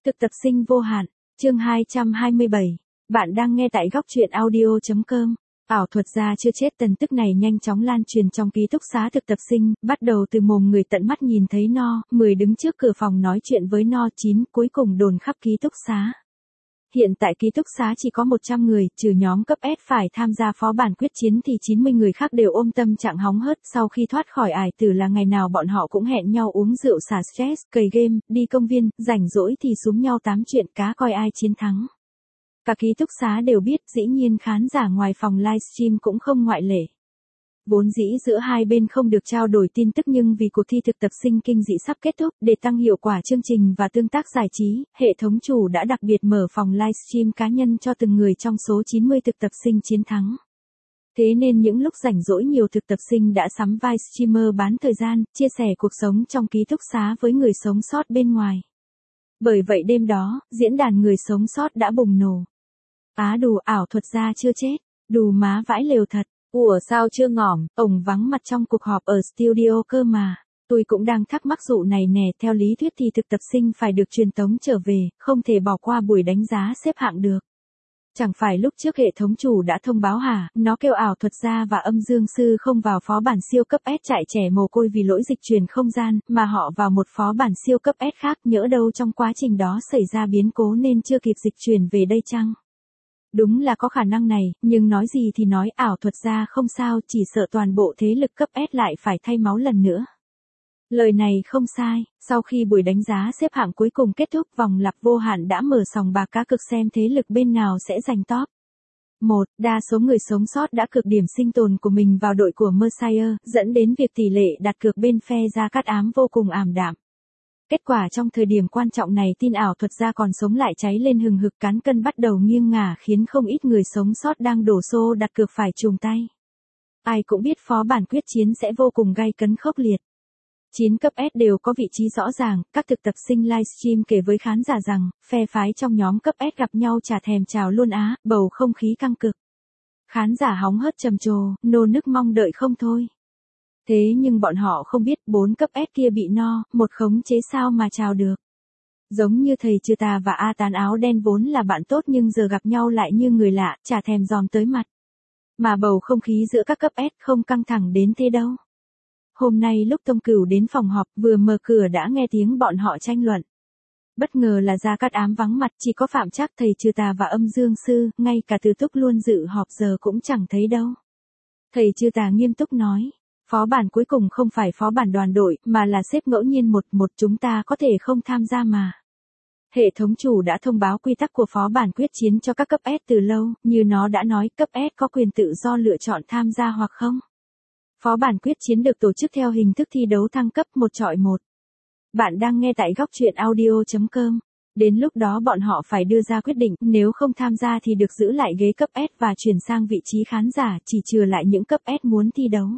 Thực tập sinh vô hạn, chương 227. Bạn đang nghe tại góc truyện audio.com. Ảo thuật gia chưa chết tin tức này nhanh chóng lan truyền trong ký túc xá thực tập sinh, bắt đầu từ mồm người tận mắt nhìn thấy No, 10 đứng trước cửa phòng nói chuyện với No 9, cuối cùng đồn khắp ký túc xá. Hiện tại ký túc xá chỉ có 100 người, trừ nhóm cấp S phải tham gia phó bản quyết chiến thì 90 người khác đều ôm tâm trạng hóng hớt sau khi thoát khỏi ải tử là ngày nào bọn họ cũng hẹn nhau uống rượu xả stress, cày game, đi công viên, rảnh rỗi thì xúm nhau tám chuyện cá coi ai chiến thắng. Cả ký túc xá đều biết, dĩ nhiên khán giả ngoài phòng livestream cũng không ngoại lệ. Vốn dĩ giữa hai bên không được trao đổi tin tức nhưng vì cuộc thi thực tập sinh kinh dị sắp kết thúc, để tăng hiệu quả chương trình và tương tác giải trí, hệ thống chủ đã đặc biệt mở phòng livestream cá nhân cho từng người trong số 90 thực tập sinh chiến thắng. Thế nên những lúc rảnh rỗi nhiều thực tập sinh đã sắm vai streamer bán thời gian, chia sẻ cuộc sống trong ký túc xá với người sống sót bên ngoài. Bởi vậy đêm đó, diễn đàn người sống sót đã bùng nổ. Đù, ảo thuật gia chưa chết, đù má vãi lều thật. Ủa sao chưa ngỏm, ổng vắng mặt trong cuộc họp ở studio cơ mà. Tôi cũng đang thắc mắc vụ này nè, theo lý thuyết thì thực tập sinh phải được truyền tống trở về, không thể bỏ qua buổi đánh giá xếp hạng được. Chẳng phải lúc trước hệ thống chủ đã thông báo hả, nó kêu ảo thuật gia và âm dương sư không vào phó bản siêu cấp S chạy trẻ mồ côi vì lỗi dịch truyền không gian, mà họ vào một phó bản siêu cấp S khác, nhỡ đâu trong quá trình đó xảy ra biến cố nên chưa kịp dịch truyền về đây chăng? Đúng là có khả năng này, nhưng nói gì thì nói ảo thuật gia không sao, chỉ sợ toàn bộ thế lực cấp S lại phải thay máu lần nữa. Lời này không sai, sau khi buổi đánh giá xếp hạng cuối cùng kết thúc vòng lặp vô hạn đã mở sòng bạc cá cược xem thế lực bên nào sẽ giành top. 1. Đa số người sống sót đã cược điểm sinh tồn của mình vào đội của Messiah, dẫn đến việc tỷ lệ đặt cược bên phe Gia Cát Ám vô cùng ảm đạm. Kết quả trong thời điểm quan trọng này tin ảo thuật gia còn sống lại cháy lên hừng hực, cán cân bắt đầu nghiêng ngả khiến không ít người sống sót đang đổ xô đặt cược phải chùm tay. Ai cũng biết phó bản quyết chiến sẽ vô cùng gay cấn khốc liệt. 9 cấp S đều có vị trí rõ ràng, các thực tập sinh livestream kể với khán giả rằng, phe phái trong nhóm cấp S gặp nhau chả thèm chào luôn á, bầu không khí căng cực. Khán giả hóng hớt trầm trồ, nô nức mong đợi không thôi. Thế nhưng bọn họ không biết 4 cấp S kia bị No, một khống chế sao mà chào được. Giống như thầy Trừ Tà và A Tán áo đen vốn là bạn tốt nhưng giờ gặp nhau lại như người lạ, chả thèm dòm tới mặt. Mà bầu không khí giữa các cấp S không căng thẳng đến thế đâu. Hôm nay lúc Tông Cửu đến phòng họp vừa mở cửa đã nghe tiếng bọn họ tranh luận. Bất ngờ là Gia Cát Ám vắng mặt, chỉ có Phạm Trác, thầy Trừ Tà và âm dương sư, ngay cả Từ Túc luôn dự họp giờ cũng chẳng thấy đâu. Thầy Trừ Tà nghiêm túc nói. Phó bản cuối cùng không phải phó bản đoàn đội, mà là xếp ngẫu nhiên một chúng ta có thể không tham gia mà. Hệ thống chủ đã thông báo quy tắc của phó bản quyết chiến cho các cấp S từ lâu, như nó đã nói cấp S có quyền tự do lựa chọn tham gia hoặc không. Phó bản quyết chiến được tổ chức theo hình thức thi đấu thăng cấp 1-1. Bạn đang nghe tại góc truyện audio.com. Đến lúc đó bọn họ phải đưa ra quyết định, nếu không tham gia thì được giữ lại ghế cấp S và chuyển sang vị trí khán giả, chỉ chừa lại những cấp S muốn thi đấu.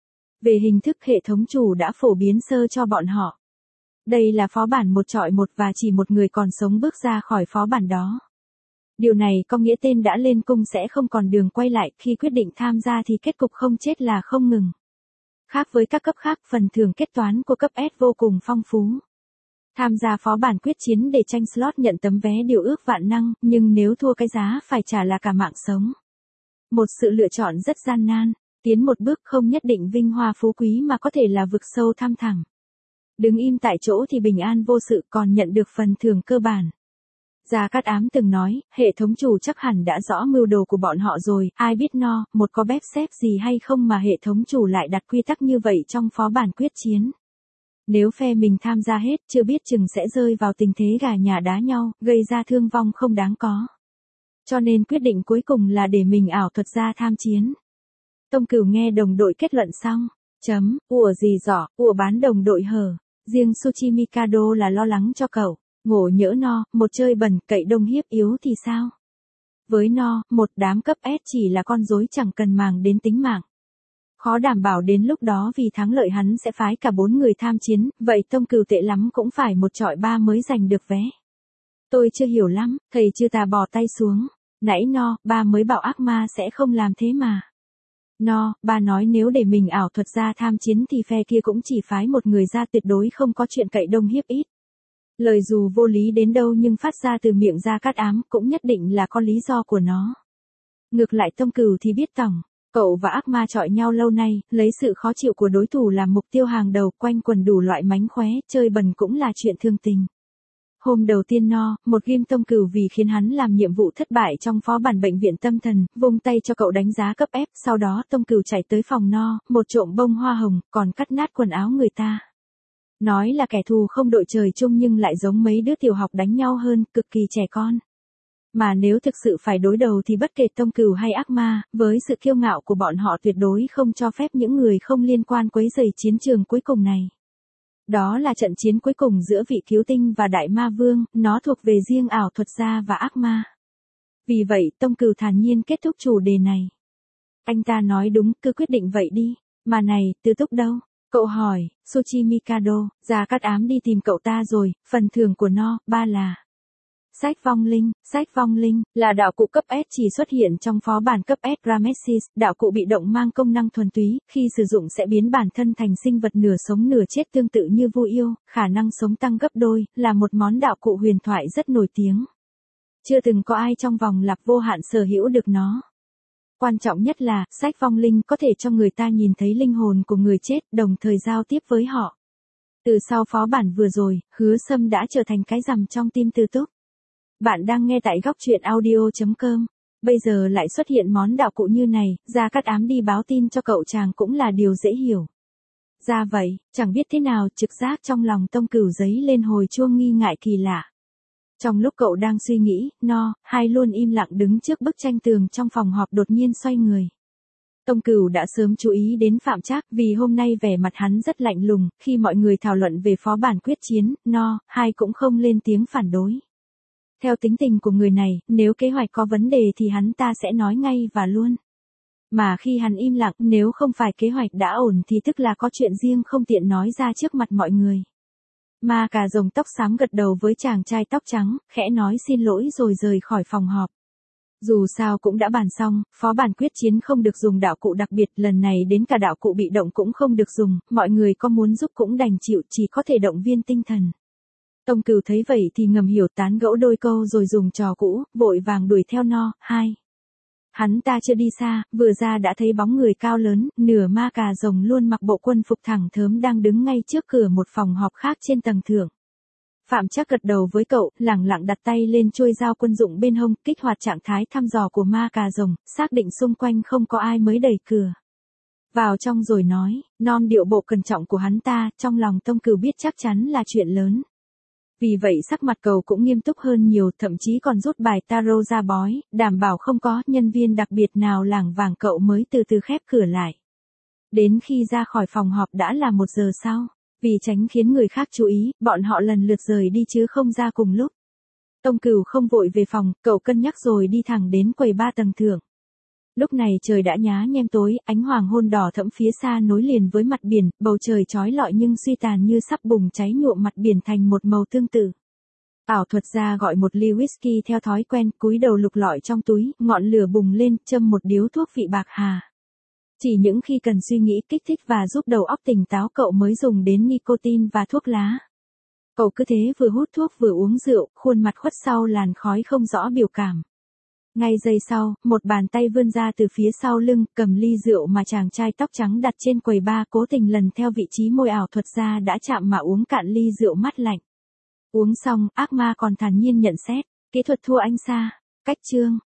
Về hình thức hệ thống chủ đã phổ biến sơ cho bọn họ. Đây là phó bản 1-1 và chỉ một người còn sống bước ra khỏi phó bản đó. Điều này có nghĩa tên đã lên cung sẽ không còn đường quay lại, khi quyết định tham gia thì kết cục không chết là không ngừng. Khác với các cấp khác, phần thưởng kết toán của cấp S vô cùng phong phú. Tham gia phó bản quyết chiến để tranh slot nhận tấm vé điều ước vạn năng, nhưng nếu thua cái giá phải trả là cả mạng sống. Một sự lựa chọn rất gian nan. Tiến một bước không nhất định vinh hoa phú quý mà có thể là vực sâu thăm thẳm. Đứng im tại chỗ thì bình an vô sự, còn nhận được phần thưởng cơ bản. Gia Cát Ám từng nói, hệ thống chủ chắc hẳn đã rõ mưu đồ của bọn họ rồi, ai biết No, một có bếp xếp gì hay không mà hệ thống chủ lại đặt quy tắc như vậy trong phó bản quyết chiến. Nếu phe mình tham gia hết, chưa biết chừng sẽ rơi vào tình thế gà nhà đá nhau, gây ra thương vong không đáng có. Cho nên quyết định cuối cùng là để mình ảo thuật gia tham chiến. Tông Cửu nghe đồng đội kết luận xong. Ủa gì giỏ, ủa bán đồng đội hờ. Riêng Suchi Mikado là lo lắng cho cậu. Ngộ nhỡ No, một chơi bẩn, cậy đông hiếp yếu thì sao? Với No, một đám cấp S chỉ là con rối chẳng cần màng đến tính mạng. Khó đảm bảo đến lúc đó vì thắng lợi hắn sẽ phái cả 4 người tham chiến, vậy Tông Cửu tệ lắm cũng phải 1-3 mới giành được vé. Tôi chưa hiểu lắm, thầy Trừ Tà bỏ tay xuống. Nãy No, ba mới bảo ác ma sẽ không làm thế mà. No, ba nói nếu để mình ảo thuật gia tham chiến thì phe kia cũng chỉ phái một người ra, tuyệt đối không có chuyện cậy đông hiếp ít. Lời dù vô lý đến đâu nhưng phát ra từ miệng Gia Cát Ám cũng nhất định là có lý do của nó. Ngược lại Tông Cửu thì biết tỏng, cậu và ác ma chọi nhau lâu nay, lấy sự khó chịu của đối thủ làm mục tiêu hàng đầu, quanh quần đủ loại mánh khóe, chơi bẩn cũng là chuyện thương tình. Hôm đầu tiên một ghim Tông Cửu vì khiến hắn làm nhiệm vụ thất bại trong phó bản bệnh viện tâm thần, vung tay cho cậu đánh giá cấp F, sau đó Tông Cửu chạy tới phòng một trộm bông hoa hồng, còn cắt nát quần áo người ta. Nói là kẻ thù không đội trời chung nhưng lại giống mấy đứa tiểu học đánh nhau hơn, cực kỳ trẻ con. Mà nếu thực sự phải đối đầu thì bất kể Tông Cửu hay ác ma, với sự kiêu ngạo của bọn họ tuyệt đối không cho phép những người không liên quan quấy rầy chiến trường cuối cùng này. Đó là trận chiến cuối cùng giữa vị cứu tinh và đại ma vương, nó thuộc về riêng ảo thuật gia và ác ma. Vì vậy Tông Cửu thản nhiên kết thúc chủ đề này. Anh ta nói đúng, cứ quyết định vậy đi. Mà này, Tư Túc đâu? Cậu hỏi, Suchi Mikado, Gia Cát Ám đi tìm cậu ta rồi, phần thưởng của ba là Sách vong linh là đạo cụ cấp S chỉ xuất hiện trong phó bản cấp S Ramesis, đạo cụ bị động mang công năng thuần túy, khi sử dụng sẽ biến bản thân thành sinh vật nửa sống nửa chết tương tự như Vu Yêu, khả năng sống tăng gấp đôi, là một món đạo cụ huyền thoại rất nổi tiếng. Chưa từng có ai trong vòng lặp vô hạn sở hữu được nó. Quan trọng nhất là, sách vong linh có thể cho người ta nhìn thấy linh hồn của người chết, đồng thời giao tiếp với họ. Từ sau phó bản vừa rồi, Hứa Sâm đã trở thành cái rằm trong tim Tư Túc. Bạn đang nghe tại góc truyện audio.com. Bây giờ lại xuất hiện món đạo cụ như này, Gia Cát Ám đi báo tin cho cậu chàng cũng là điều dễ hiểu. Ra vậy, chẳng biết thế nào trực giác trong lòng Tông Cửu giấy lên hồi chuông nghi ngại kỳ lạ. Trong lúc cậu đang suy nghĩ, hai luôn im lặng đứng trước bức tranh tường trong phòng họp đột nhiên xoay người. Tông Cửu đã sớm chú ý đến Phạm Trác vì hôm nay vẻ mặt hắn rất lạnh lùng, khi mọi người thảo luận về phó bản quyết chiến, hai cũng không lên tiếng phản đối. Theo tính tình của người này, nếu kế hoạch có vấn đề thì hắn ta sẽ nói ngay và luôn. Mà khi hắn im lặng, nếu không phải kế hoạch đã ổn thì tức là có chuyện riêng không tiện nói ra trước mặt mọi người. Ma cà rồng tóc xám gật đầu với chàng trai tóc trắng, khẽ nói xin lỗi rồi rời khỏi phòng họp. Dù sao cũng đã bàn xong, phó bản quyết chiến không được dùng đạo cụ đặc biệt, lần này đến cả đạo cụ bị động cũng không được dùng, mọi người có muốn giúp cũng đành chịu, chỉ có thể động viên tinh thần. Tông Cửu thấy vậy thì ngầm hiểu, tán gẫu đôi câu rồi dùng trò cũ, vội vàng đuổi theo hai. Hắn ta chưa đi xa, vừa ra đã thấy bóng người cao lớn, nửa ma cà rồng luôn mặc bộ quân phục thẳng thớm đang đứng ngay trước cửa một phòng họp khác trên tầng thượng. Phạm Trác gật đầu với cậu, lẳng lặng đặt tay lên chuôi dao quân dụng bên hông, kích hoạt trạng thái thăm dò của ma cà rồng, xác định xung quanh không có ai mới đẩy cửa vào trong rồi nói, điệu bộ cẩn trọng của hắn ta, trong lòng Tông Cửu biết chắc chắn là chuyện lớn. Vì vậy sắc mặt cậu cũng nghiêm túc hơn nhiều, thậm chí còn rút bài tarot ra bói, đảm bảo không có nhân viên đặc biệt nào lảng vảng, cậu mới từ từ khép cửa lại. Đến khi ra khỏi phòng họp đã là 1 giờ sau, vì tránh khiến người khác chú ý, bọn họ lần lượt rời đi chứ không ra cùng lúc. Tông Cửu không vội về phòng, cậu cân nhắc rồi đi thẳng đến quầy ba tầng thượng. Lúc này trời đã nhá nhem tối, ánh hoàng hôn đỏ thẫm phía xa nối liền với mặt biển, bầu trời chói lọi nhưng suy tàn như sắp bùng cháy nhuộm mặt biển thành một màu tương tự. Ảo thuật gia gọi một ly whisky theo thói quen, cúi đầu lục lọi trong túi, ngọn lửa bùng lên, châm một điếu thuốc vị bạc hà. Chỉ những khi cần suy nghĩ kích thích và giúp đầu óc tỉnh táo cậu mới dùng đến nicotine và thuốc lá. Cậu cứ thế vừa hút thuốc vừa uống rượu, khuôn mặt khuất sau làn khói không rõ biểu cảm. Ngay giây sau, một bàn tay vươn ra từ phía sau lưng, cầm ly rượu mà chàng trai tóc trắng đặt trên quầy bar cố tình lần theo vị trí môi ảo thuật gia đã chạm mà uống cạn ly rượu mát lạnh. Uống xong, ác ma còn thản nhiên nhận xét, kỹ thuật thua anh xa. Cách chương.